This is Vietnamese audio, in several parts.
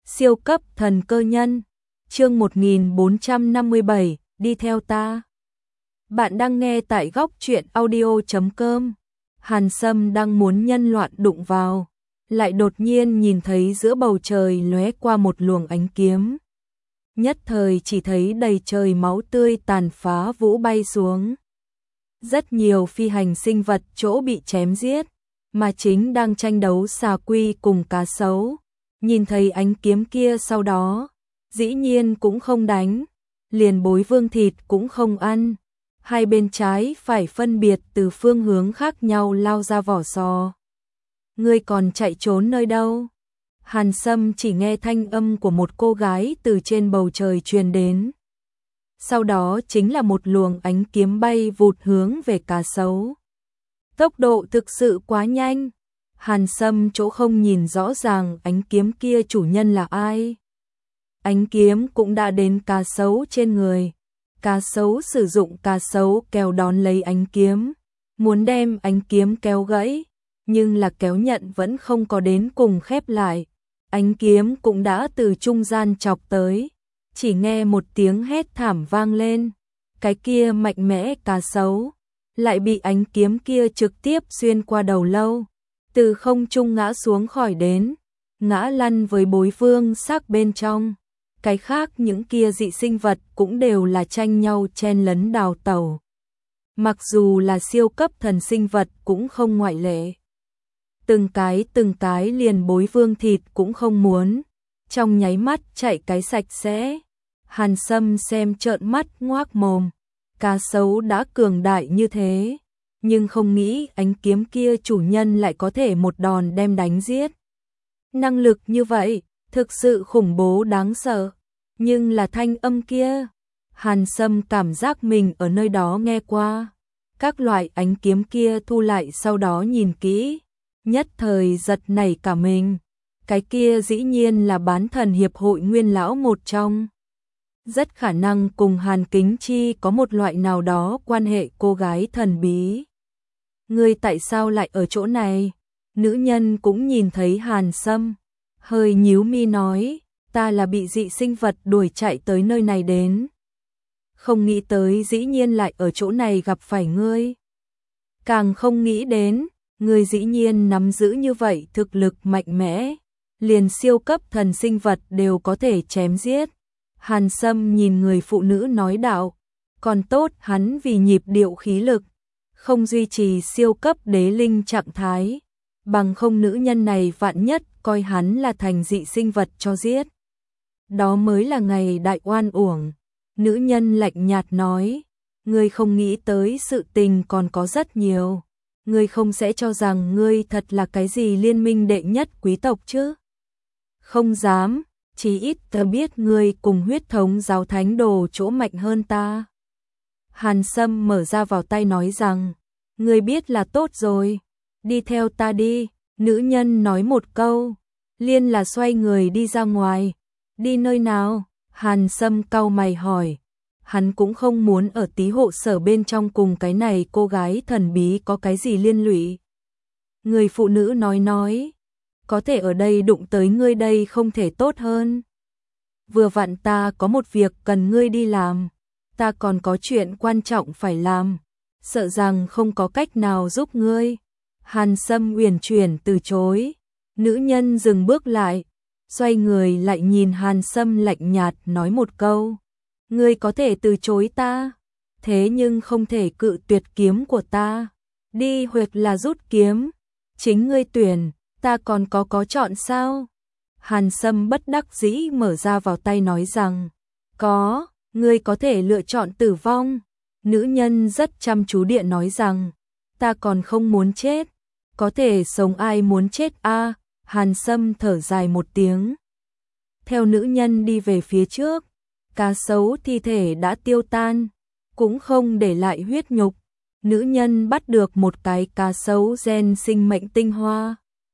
Siêu cấp thần cơ nhân. Chương 1457, đi theo ta. Bạn đang nghe tại góc truyện audio.com. Hàn Sâm đang muốn nhân loạn đụng vào, lại đột nhiên nhìn thấy giữa bầu trời lóe qua một luồng ánh kiếm. Nhất thời chỉ thấy đầy trời máu tươi tàn phá vũ bay xuống. Rất nhiều phi hành sinh vật chỗ bị chém giết, mà chính đang tranh đấu xà quy cùng cá sấu. Nhìn thấy ánh kiếm kia sau đó, dĩ nhiên cũng không đánh, liền bối vương thịt cũng không ăn. Hai bên trái phải phân biệt từ phương hướng khác nhau lao ra vỏ sò. Ngươi còn chạy trốn nơi đâu? Hàn Sâm chỉ nghe thanh âm của một cô gái từ trên bầu trời truyền đến. Sau đó chính là một luồng ánh kiếm bay vụt hướng về cá sấu. Tốc độ thực sự quá nhanh. Hàn Sâm chỗ không nhìn rõ ràng ánh kiếm kia chủ nhân là ai. Ánh kiếm cũng đã đến cá sấu trên người. Cá sấu sử dụng cá sấu kéo đón lấy ánh kiếm, muốn đem ánh kiếm kéo gãy, nhưng là kéo nhận vẫn không có đến cùng khép lại. Ánh kiếm cũng đã từ trung gian chọc tới, chỉ nghe một tiếng hét thảm vang lên. Cái kia mạnh mẽ cá sấu lại bị ánh kiếm kia trực tiếp xuyên qua đầu lâu, từ không trung ngã xuống khỏi đến, ngã lăn với bối vương xác bên trong. Cái khác những kia dị sinh vật cũng đều là tranh nhau chen lấn đào tẩu. Mặc dù là siêu cấp thần sinh vật cũng không ngoại lệ. Từng cái liền bối vương thịt cũng không muốn, trong nháy mắt chạy cái sạch sẽ. Hàn Sâm xem trợn mắt ngoác mồm, cá sấu đã cường đại như thế, nhưng không nghĩ ánh kiếm kia chủ nhân lại có thể một đòn đem đánh giết. Năng lực như vậy, thực sự khủng bố đáng sợ. Nhưng là thanh âm kia, Hàn Sâm cảm giác mình ở nơi đó nghe qua. Các loại ánh kiếm kia thu lại sau đó nhìn kỹ, nhất thời giật nảy cả mình. Cái kia dĩ nhiên là bán thần hiệp hội nguyên lão một trong. Rất khả năng cùng Hàn Kính Chi có một loại nào đó quan hệ cô gái thần bí. Ngươi tại sao lại ở chỗ này? Nữ nhân cũng nhìn thấy Hàn Sâm, hơi nhíu mi nói, ta là bị dị sinh vật đuổi chạy tới nơi này đến. Không nghĩ tới dĩ nhiên lại ở chỗ này gặp phải ngươi. Càng không nghĩ đến, ngươi dĩ nhiên nắm giữ như vậy thực lực mạnh mẽ, liền siêu cấp thần sinh vật đều có thể chém giết. Hàn Sâm nhìn người phụ nữ nói đạo, còn tốt hắn vì nhịp điệu khí lực, không duy trì siêu cấp đế linh trạng thái, bằng không nữ nhân này vạn nhất coi hắn là thành dị sinh vật cho giết. Đó mới là ngày đại oan uổng. Nữ nhân lạnh nhạt nói, ngươi không nghĩ tới sự tình còn có rất nhiều. Ngươi không sẽ cho rằng ngươi thật là cái gì liên minh đệ nhất quý tộc chứ? Không dám, chỉ ít ta biết ngươi cùng huyết thống giáo thánh đồ chỗ mạnh hơn ta. Hàn Sâm mở ra vào tay nói rằng, ngươi biết là tốt rồi, đi theo ta đi. Nữ nhân nói một câu, liền là xoay người đi ra ngoài. Đi nơi nào? Hàn Sâm cau mày hỏi. Hắn cũng không muốn ở tí hộ sở bên trong cùng cái này cô gái thần bí có cái gì liên lụy. Người phụ nữ nói, có thể ở đây đụng tới ngươi đây không thể tốt hơn. Vừa vặn ta có một việc cần ngươi đi làm, ta còn có chuyện quan trọng phải làm, sợ rằng không có cách nào giúp ngươi. Hàn Sâm uyển chuyển từ chối. Nữ nhân dừng bước lại, xoay người lại nhìn Hàn Sâm lạnh nhạt nói một câu, ngươi có thể từ chối ta, thế nhưng không thể cự tuyệt kiếm của ta. Đi hoặc là rút kiếm, chính ngươi tuyển, ta còn có chọn sao? Hàn Sâm bất đắc dĩ mở ra vào tay nói rằng, có, ngươi có thể lựa chọn tử vong. Nữ nhân rất chăm chú điện nói rằng, ta còn không muốn chết, có thể sống ai muốn chết a? Hàn Sâm thở dài một tiếng, theo nữ nhân đi về phía trước. Cá sấu thi thể đã tiêu tan, cũng không để lại huyết nhục. Nữ nhân bắt được một cái cá sấu gen sinh mệnh tinh hoa,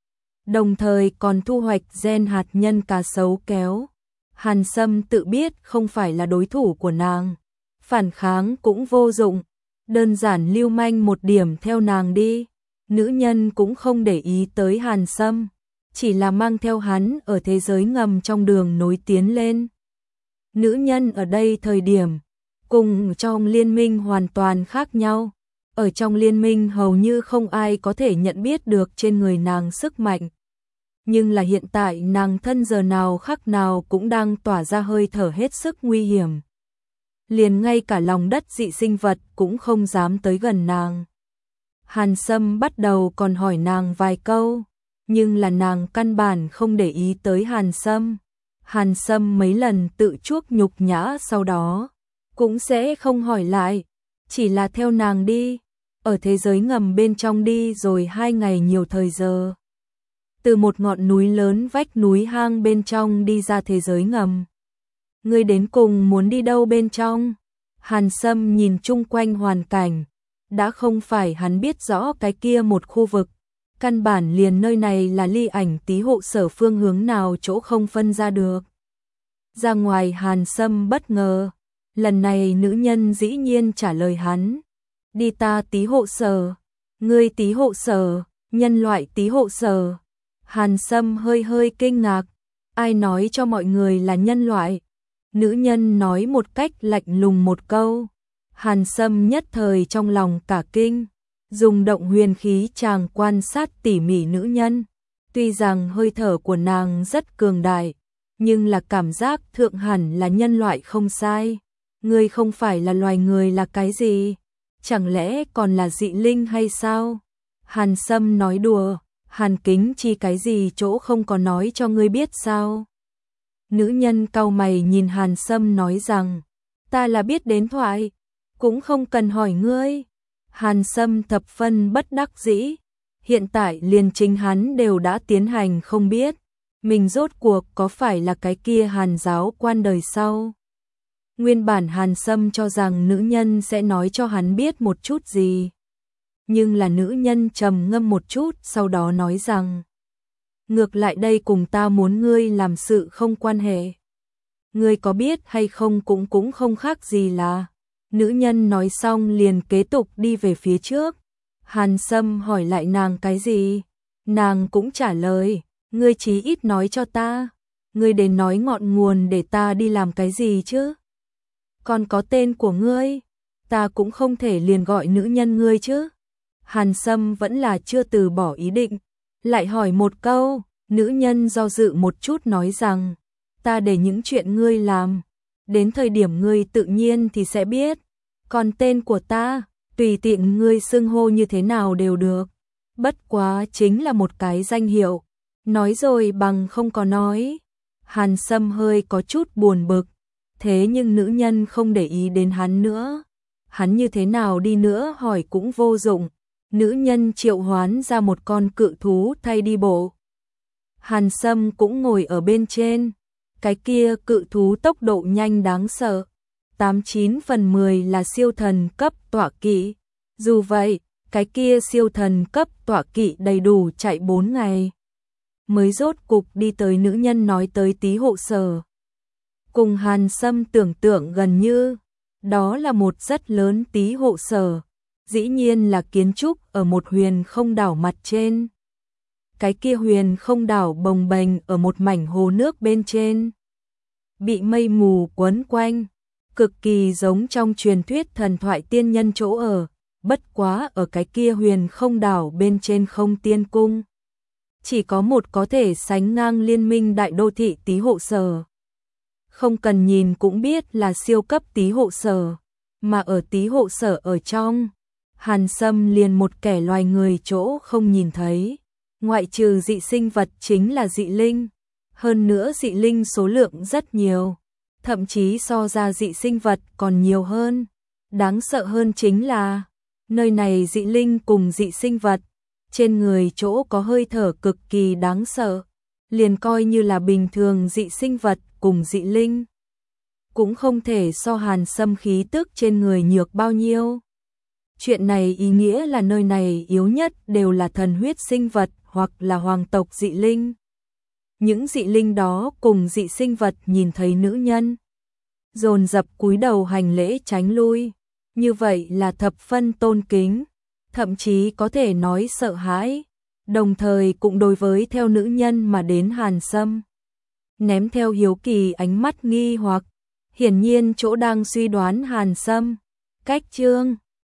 đồng thời còn thu hoạch gen hạt nhân cá sấu kéo. Hàn Sâm tự biết không phải là đối thủ của nàng, phản kháng cũng vô dụng, đơn giản lưu manh một điểm theo nàng đi. Nữ nhân cũng không để ý tới Hàn Sâm, chỉ là mang theo hắn ở thế giới ngầm trong đường nối tiến lên. Nữ nhân ở đây thời điểm cùng trong liên minh hoàn toàn khác nhau. Ở trong liên minh hầu như không ai có thể nhận biết được trên người nàng sức mạnh. Nhưng là hiện tại nàng thân giờ nào khác nào cũng đang tỏa ra hơi thở hết sức nguy hiểm. Liền ngay cả lòng đất dị sinh vật cũng không dám tới gần nàng. Hàn Sâm bắt đầu còn hỏi nàng vài câu, nhưng là nàng căn bản không để ý tới Hàn Sâm. Hàn Sâm mấy lần tự chuốc nhục nhã sau đó cũng sẽ không hỏi lại, chỉ là theo nàng đi, ở thế giới ngầm bên trong đi rồi 2 ngày nhiều thời giờ. Từ một ngọn núi lớn vách núi hang bên trong đi ra thế giới ngầm. Ngươi đến cùng muốn đi đâu bên trong? Hàn Sâm nhìn chung quanh hoàn cảnh, đã không phải hắn biết rõ cái kia một khu vực. Căn bản liền nơi này là Ly Ảnh Tý hộ sở phương hướng nào chỗ không phân ra được. Ra ngoài Hàn Sâm bất ngờ, lần này nữ nhân dĩ nhiên trả lời hắn. Đi ta Tý hộ sở, ngươi Tý hộ sở, nhân loại Tý hộ sở. Hàn Sâm hơi hơi kinh ngạc, ai nói cho mọi người là nhân loại? Nữ nhân nói một cách lạnh lùng một câu. Hàn Sâm nhất thời trong lòng cả kinh, dùng động huyền khí chàng quan sát tỉ mỉ nữ nhân. Tuy rằng hơi thở của nàng rất cường đại, nhưng là cảm giác thượng hẳn là nhân loại không sai. Ngươi không phải là loài người là cái gì? Chẳng lẽ còn là dị linh hay sao? Hàn Sâm nói đùa, Hàn Kính Chi cái gì chỗ không có nói cho ngươi biết sao? Nữ nhân cau mày nhìn Hàn Sâm nói rằng, ta là biết đến thoại, cũng không cần hỏi ngươi. Hàn Sâm thập phân bất đắc dĩ, hiện tại liền chính hắn đều đã tiến hành không biết, mình rốt cuộc có phải là cái kia Hàn giáo quan đời sau. Nguyên bản Hàn Sâm cho rằng nữ nhân sẽ nói cho hắn biết một chút gì. Nhưng là nữ nhân trầm ngâm một chút sau đó nói rằng, ngược lại đây cùng ta muốn ngươi làm sự không quan hệ. Ngươi có biết hay không cũng không khác gì là. Nữ nhân nói xong liền kế tục đi về phía trước. Hàn Sâm hỏi lại nàng cái gì? Nàng cũng trả lời, ngươi chí ít nói cho ta. Ngươi đến nói ngọn nguồn để ta đi làm cái gì chứ? Còn có tên của ngươi, ta cũng không thể liền gọi nữ nhân ngươi chứ. Hàn Sâm vẫn là chưa từ bỏ ý định, lại hỏi một câu. Nữ nhân do dự một chút nói rằng, ta để những chuyện ngươi làm, đến thời điểm ngươi tự nhiên thì sẽ biết. Còn tên của ta, tùy tiện ngươi xưng hô như thế nào đều được. Bất quá chính là một cái danh hiệu. Nói rồi bằng không có nói. Hàn Sâm hơi có chút buồn bực. Thế nhưng nữ nhân không để ý đến hắn nữa. Hắn như thế nào đi nữa hỏi cũng vô dụng. Nữ nhân triệu hoán ra một con cự thú thay đi bộ. Hàn Sâm cũng ngồi ở bên trên. Cái kia cự thú tốc độ nhanh đáng sợ. 89 phần 10 là siêu thần cấp tọa kỵ. Dù vậy, cái kia siêu thần cấp tọa kỵ đầy đủ chạy 4 ngày. Mới rốt cục đi tới nữ nhân nói tới Tý hộ sở. Cùng Hàn Sâm tưởng tượng gần như, đó là một rất lớn Tý hộ sở. Dĩ nhiên là kiến trúc ở một huyền không đảo mặt trên. Cái kia huyền không đảo bồng bềnh ở một mảnh hồ nước bên trên. Bị mây mù quấn quanh. Cực kỳ giống trong truyền thuyết thần thoại tiên nhân chỗ ở, bất quá ở cái kia huyền không đảo bên trên không tiên cung. Chỉ có một có thể sánh ngang liên minh đại đô thị Tý hộ sở. Không cần nhìn cũng biết là siêu cấp Tý hộ sở, mà ở Tý hộ sở ở trong, Hàn Sâm liền một kẻ loài người chỗ không nhìn thấy, ngoại trừ dị sinh vật chính là dị linh, hơn nữa dị linh số lượng rất nhiều. Thậm chí so ra dị sinh vật còn nhiều hơn. Đáng sợ hơn chính là, nơi này dị linh cùng dị sinh vật, trên người chỗ có hơi thở cực kỳ đáng sợ. Liền coi như là bình thường dị sinh vật cùng dị linh, cũng không thể so Hàn Sâm khí tức trên người nhược bao nhiêu. Chuyện này ý nghĩa là nơi này yếu nhất đều là thần huyết sinh vật hoặc là hoàng tộc dị linh. Những dị linh đó cùng dị sinh vật nhìn thấy nữ nhân, dồn dập cúi đầu hành lễ tránh lui, như vậy là thập phân tôn kính, thậm chí có thể nói sợ hãi. đồng thời cũng đối với theo nữ nhân mà đến Hàn Sâm. Ném theo hiếu kỳ ánh mắt nghi hoặc, hiển nhiên chỗ đang suy đoán Hàn Sâm. Cách chương